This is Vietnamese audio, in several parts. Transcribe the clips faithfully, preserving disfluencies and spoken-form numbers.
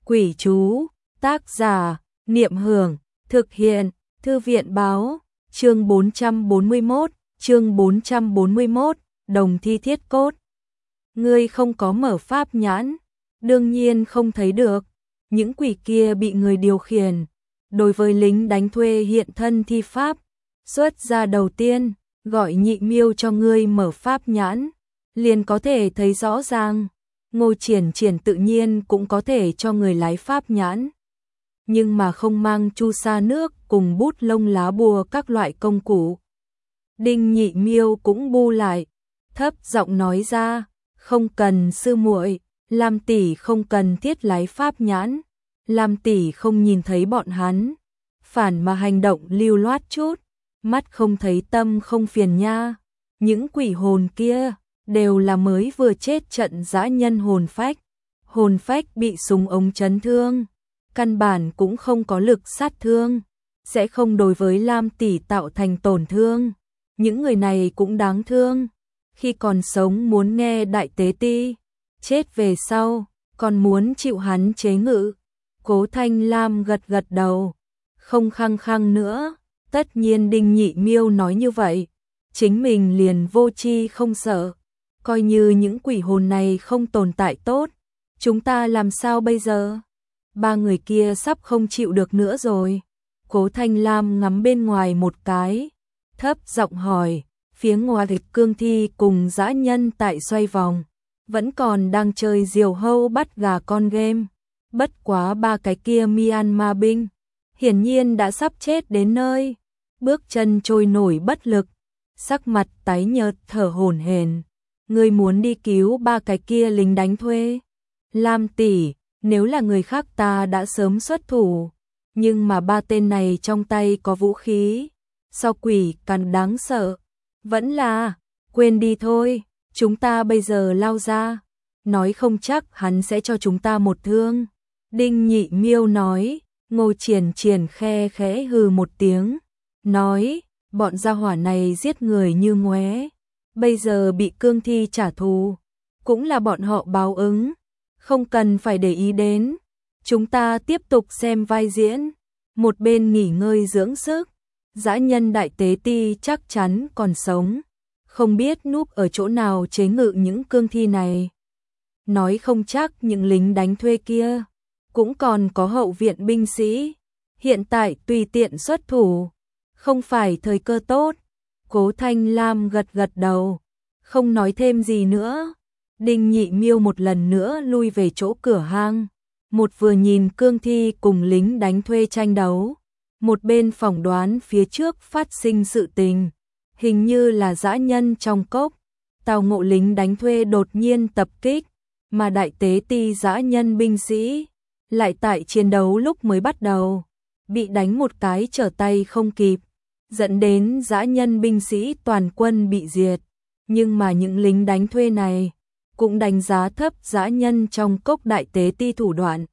Quỷ chú, tác giả, Niệm Hưởng, thực hiện, Thư viện báo, chương bốn trăm bốn mươi mốt, chương bốn trăm bốn mươi mốt, đồng thi thiết cốt. Ngươi không có mở pháp nhãn, đương nhiên không thấy được, những quỷ kia bị người điều khiển. Đối với lính đánh thuê hiện thân thi pháp, xuất ra đầu tiên, gọi Nhị Miêu cho ngươi mở pháp nhãn, liền có thể thấy rõ ràng. Ngô Triển Triển tự nhiên cũng có thể cho người lái pháp nhãn, nhưng mà không mang chu sa nước cùng bút lông lá bùa các loại công cụ. Đinh Nhị Miêu cũng bu lại, thấp giọng nói ra, không cần sư muội, Lam tỷ không cần thiết lái pháp nhãn, Lam tỷ không nhìn thấy bọn hắn, phản mà hành động lưu loát chút, mắt không thấy tâm không phiền nha. Những quỷ hồn kia đều là mới vừa chết trận dã nhân hồn phách, hồn phách bị súng ống chấn thương, căn bản cũng không có lực sát thương, sẽ không đối với Lam tỷ tạo thành tổn thương. Những người này cũng đáng thương, khi còn sống muốn nghe đại tế ti, chết về sau còn muốn chịu hắn chế ngự. Cố Thanh Lam gật gật đầu, không khăng khăng nữa, tất nhiên Đinh Nhị Miêu nói như vậy, chính mình liền vô tri không sợ. Coi như những quỷ hồn này không tồn tại tốt, chúng ta làm sao bây giờ? Ba người kia sắp không chịu được nữa rồi. Cố Thanh Lam ngắm bên ngoài một cái, thấp giọng hỏi, phía ngoài thì cương thi cùng dã nhân tại xoay vòng, vẫn còn đang chơi diều hâu bắt gà con game. Bất quá ba cái kia Myanmar binh, hiển nhiên đã sắp chết đến nơi, bước chân trôi nổi bất lực, sắc mặt tái nhợt thở hổn hển. Ngươi muốn đi cứu ba cái kia lính đánh thuê? Lam tỷ, nếu là người khác ta đã sớm xuất thủ, nhưng mà ba tên này trong tay có vũ khí, so quỷ càng đáng sợ. Vẫn là, quên đi thôi, chúng ta bây giờ lao ra, nói không chắc hắn sẽ cho chúng ta một thương. Đinh Nhị Miêu nói. Ngô Triển Triển khe khẽ hừ một tiếng, nói, bọn gia hỏa này giết người như ngoé, bây giờ bị cương thi trả thù, cũng là bọn họ báo ứng, không cần phải để ý đến. Chúng ta tiếp tục xem vai diễn, một bên nghỉ ngơi dưỡng sức. Dã nhân đại tế ti chắc chắn còn sống, không biết núp ở chỗ nào chế ngự những cương thi này. Nói không chắc những lính đánh thuê kia cũng còn có hậu viện binh sĩ, hiện tại tùy tiện xuất thủ, không phải thời cơ tốt. Cố Thanh Lam gật gật đầu, không nói thêm gì nữa. Đinh Nhị Miêu một lần nữa lui về chỗ cửa hang, một vừa nhìn cương thi cùng lính đánh thuê tranh đấu, một bên phỏng đoán phía trước phát sinh sự tình, hình như là dã nhân trong cốc, tào ngộ lính đánh thuê đột nhiên tập kích, mà đại tế ti dã nhân binh sĩ lại tại chiến đấu lúc mới bắt đầu, bị đánh một cái trở tay không kịp, dẫn đến dã nhân binh sĩ toàn quân bị diệt. Nhưng mà những lính đánh thuê này cũng đánh giá thấp dã nhân trong cốc đại tế ti thủ đoạn.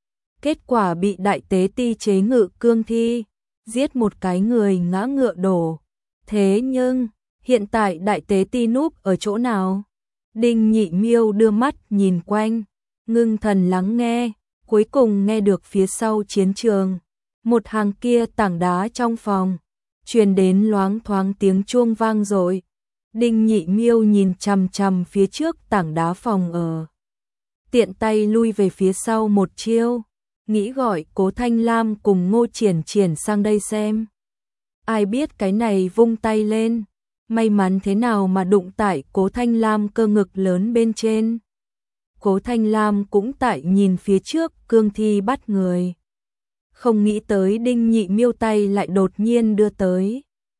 Kết quả bị đại tế ti chế ngự cương thi, giết một cái người ngã ngựa đổ. Thế nhưng, hiện tại đại tế ti núp ở chỗ nào? Đinh Nhị Miêu đưa mắt nhìn quanh, ngưng thần lắng nghe. Cuối cùng nghe được phía sau chiến trường, một hàng kia tảng đá trong phòng, truyền đến loáng thoáng tiếng chuông vang dội. Đinh Nhị Miêu nhìn chằm chằm phía trước tảng đá phòng ở, tiện tay lui về phía sau một chiêu, nghĩ gọi Cố Thanh Lam cùng Ngô Triển Triển sang đây xem. Ai biết cái này vung tay lên, may mắn thế nào mà đụng tại Cố Thanh Lam cơ ngực lớn bên trên. Cố Thanh Lam cũng tại nhìn phía trước cương thi bắt người, không nghĩ tới Đinh Nhị Miêu tay lại đột nhiên đưa tới.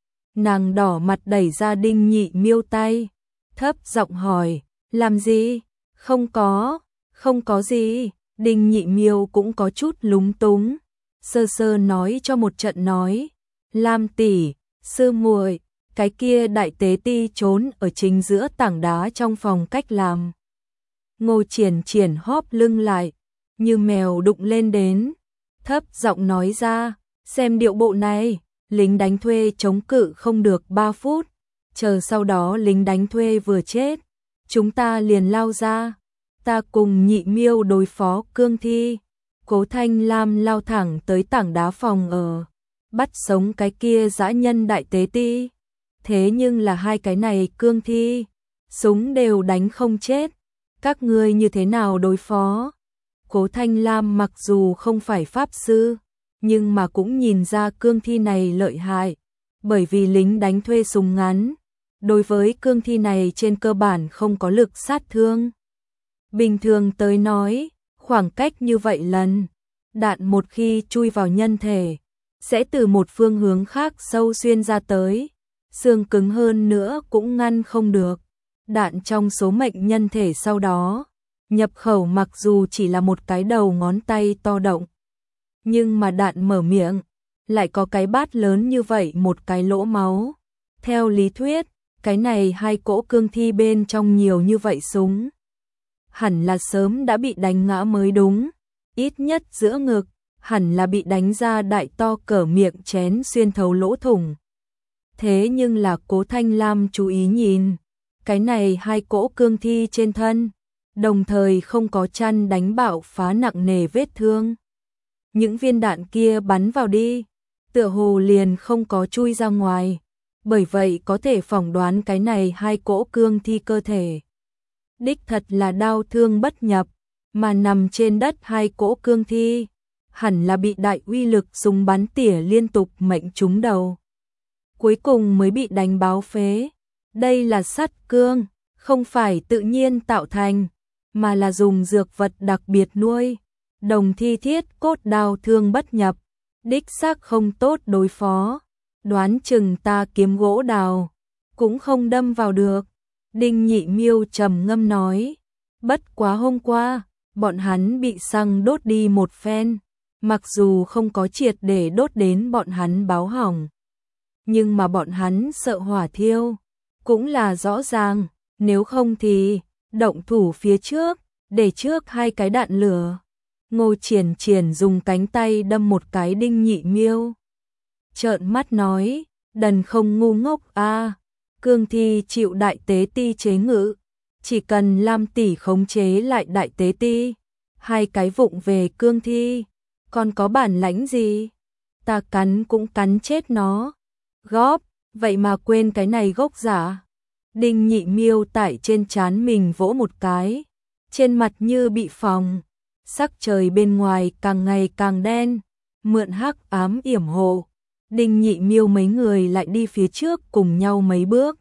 Nàng đỏ mặt đẩy ra Đinh Nhị Miêu tay, thấp giọng hỏi, làm gì? Không có, không có gì. Đinh Nhị Miêu cũng có chút lúng túng, sơ sơ nói cho một trận nói, Lam tỷ, sư muội, cái kia đại tế ti trốn ở chính giữa tảng đá trong phòng cách làm. Ngô Triển Triển hóp lưng lại, như mèo đụng lên đến, thấp giọng nói ra, xem điệu bộ này, lính đánh thuê chống cự không được ba phút, chờ sau đó lính đánh thuê vừa chết, chúng ta liền lao ra, ta cùng Nhị Miêu đối phó cương thi. Cố Thanh Lam lao thẳng tới tảng đá phòng ở, bắt sống cái kia dã nhân đại tế ti. Thế nhưng là hai cái này cương thi, súng đều đánh không chết, các ngươi như thế nào đối phó? Cố Thanh Lam mặc dù không phải pháp sư, nhưng mà cũng nhìn ra cương thi này lợi hại, bởi vì lính đánh thuê súng ngắn, đối với cương thi này trên cơ bản không có lực sát thương. Bình thường tới nói, khoảng cách như vậy lần, đạn một khi chui vào nhân thể, sẽ từ một phương hướng khác sâu xuyên ra tới, xương cứng hơn nữa cũng ngăn không được. Đạn trong số mệnh nhân thể sau đó, nhập khẩu mặc dù chỉ là một cái đầu ngón tay to động, nhưng mà đạn mở miệng, lại có cái bát lớn như vậy một cái lỗ máu. Theo lý thuyết, cái này hai cỗ cương thi bên trong nhiều như vậy súng, hẳn là sớm đã bị đánh ngã mới đúng, ít nhất giữa ngực, hẳn là bị đánh ra đại to cỡ miệng chén xuyên thấu lỗ thủng. Thế nhưng là Cố Thanh Lam chú ý nhìn, cái này hai cỗ cương thi trên thân, đồng thời không có chăn đánh bạo phá nặng nề vết thương. Những viên đạn kia bắn vào đi, tựa hồ liền không có chui ra ngoài, bởi vậy có thể phỏng đoán cái này hai cỗ cương thi cơ thể. Đích thật là đau thương bất nhập, mà nằm trên đất hai cỗ cương thi, hẳn là bị đại uy lực súng bắn tỉa liên tục mệnh trúng đầu. Cuối cùng mới bị đánh báo phế. Đây là sắt cương, không phải tự nhiên tạo thành, mà là dùng dược vật đặc biệt nuôi. Đồng thi thiết cốt đau thương bất nhập, đích xác không tốt đối phó. Đoán chừng ta kiếm gỗ đào, cũng không đâm vào được. Đinh Nhị Miêu trầm ngâm nói, bất quá hôm qua, bọn hắn bị xăng đốt đi một phen, mặc dù không có triệt để đốt đến bọn hắn báo hỏng, nhưng mà bọn hắn sợ hỏa thiêu, cũng là rõ ràng, nếu không thì động thủ phía trước, để trước hai cái đạn lửa. Ngô Triển Triển dùng cánh tay đâm một cái Đinh Nhị Miêu, trợn mắt nói, đần không ngu ngốc a, à, cương thi chịu đại tế ti chế ngự, chỉ cần Lam tỷ khống chế lại đại tế ti, hai cái vụng về cương thi, còn có bản lãnh gì? Ta cắn cũng cắn chết nó. Góp, vậy mà quên cái này gốc giả. Đinh Nhị Miêu tại trên trán mình vỗ một cái, trên mặt như bị phồng, sắc trời bên ngoài càng ngày càng đen, mượn hắc ám yểm hộ. Đinh Nhị Miêu mấy người lại đi phía trước cùng nhau mấy bước,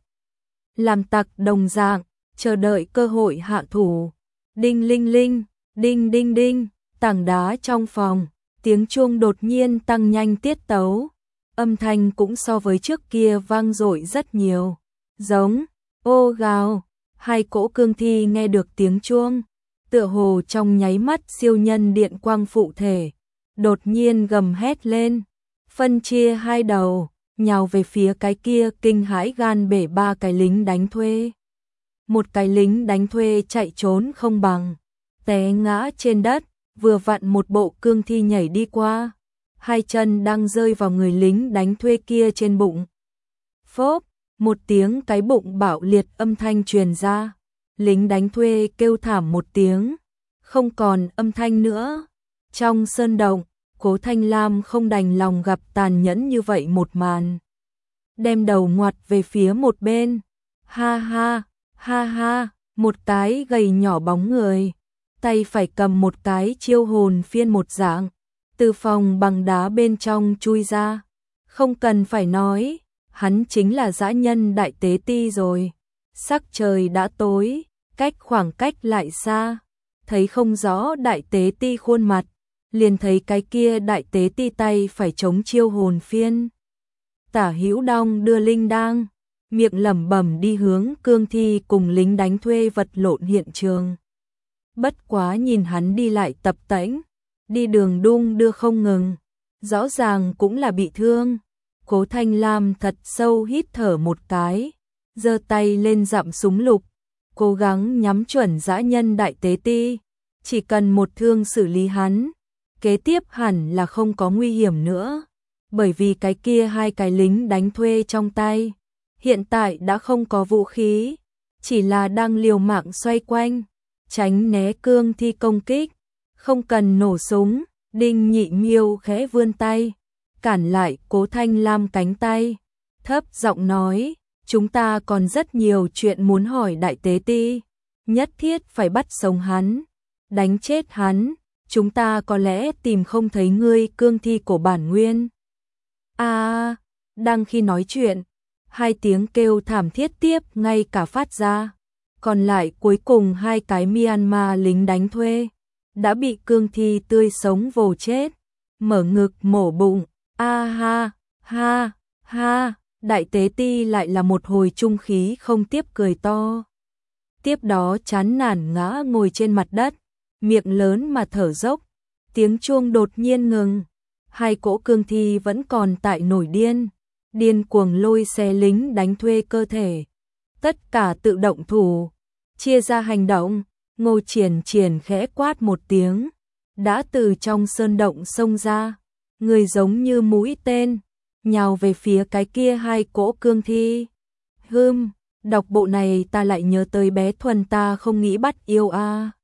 làm tặc đồng dạng, chờ đợi cơ hội hạ thủ. Đinh linh linh, đinh đinh đinh, tảng đá trong phòng, tiếng chuông đột nhiên tăng nhanh tiết tấu, âm thanh cũng so với trước kia vang dội rất nhiều. Giống, ô gào, hai cỗ cương thi nghe được tiếng chuông, tựa hồ trong nháy mắt siêu nhân điện quang phụ thể, đột nhiên gầm hét lên, phân chia hai đầu, nhào về phía cái kia kinh hãi gan bể ba cái lính đánh thuê. Một cái lính đánh thuê chạy trốn không bằng, té ngã trên đất, vừa vặn một bộ cương thi nhảy đi qua, hai chân đang rơi vào người lính đánh thuê kia trên bụng. Phốp, một tiếng cái bụng bạo liệt âm thanh truyền ra, lính đánh thuê kêu thảm một tiếng, không còn âm thanh nữa. Trong sơn động, Cố Thanh Lam không đành lòng gặp tàn nhẫn như vậy một màn, đem đầu ngoặt về phía một bên. Ha ha, ha ha, một cái gầy nhỏ bóng người, tay phải cầm một cái chiêu hồn phiên một dạng, từ phòng bằng đá bên trong chui ra. Không cần phải nói, hắn chính là dã nhân đại tế ti rồi. Sắc trời đã tối, cách khoảng cách lại xa, thấy không rõ đại tế ti khuôn mặt, liền thấy cái kia đại tế ti tay phải chống chiêu hồn phiên. Tả Hữu Đong đưa linh đang, miệng lẩm bẩm đi hướng cương thi cùng lính đánh thuê vật lộn hiện trường. Bất quá nhìn hắn đi lại tập tễnh, đi đường đung đưa không ngừng, rõ ràng cũng là bị thương. Cố Thanh Lam thật sâu hít thở một cái, giơ tay lên dặm súng lục, cố gắng nhắm chuẩn dã nhân đại tế ti, chỉ cần một thương xử lý hắn, kế tiếp hẳn là không có nguy hiểm nữa, bởi vì cái kia hai cái lính đánh thuê trong tay, hiện tại đã không có vũ khí, chỉ là đang liều mạng xoay quanh, tránh né cương thi công kích, không cần nổ súng, Đinh Nhị Miêu khẽ vươn tay, cản lại Cố Thanh Lam cánh tay, thấp giọng nói, chúng ta còn rất nhiều chuyện muốn hỏi Đại Tế Ti, nhất thiết phải bắt sống hắn, đánh chết hắn, chúng ta có lẽ tìm không thấy ngươi cương thi của bản nguyên. A, đang khi nói chuyện, hai tiếng kêu thảm thiết tiếp ngay cả phát ra, còn lại cuối cùng hai cái Myanmar lính đánh thuê đã bị cương thi tươi sống vồ chết, mở ngực mổ bụng. A ha, ha, ha, Đại Tế Ti lại là một hồi trung khí không tiếp cười to. Tiếp đó chán nản ngã ngồi trên mặt đất, miệng lớn mà thở dốc, tiếng chuông đột nhiên ngừng, hai cỗ cương thi vẫn còn tại nổi điên, điên cuồng lôi xe lính đánh thuê cơ thể. Tất cả tự động thủ, chia ra hành động, Ngô Triển Triển khẽ quát một tiếng, đã từ trong sơn động xông ra, người giống như mũi tên, nhào về phía cái kia hai cỗ cương thi. Hừm, đọc bộ này ta lại nhớ tới bé Thuần ta không nghĩ bắt yêu a.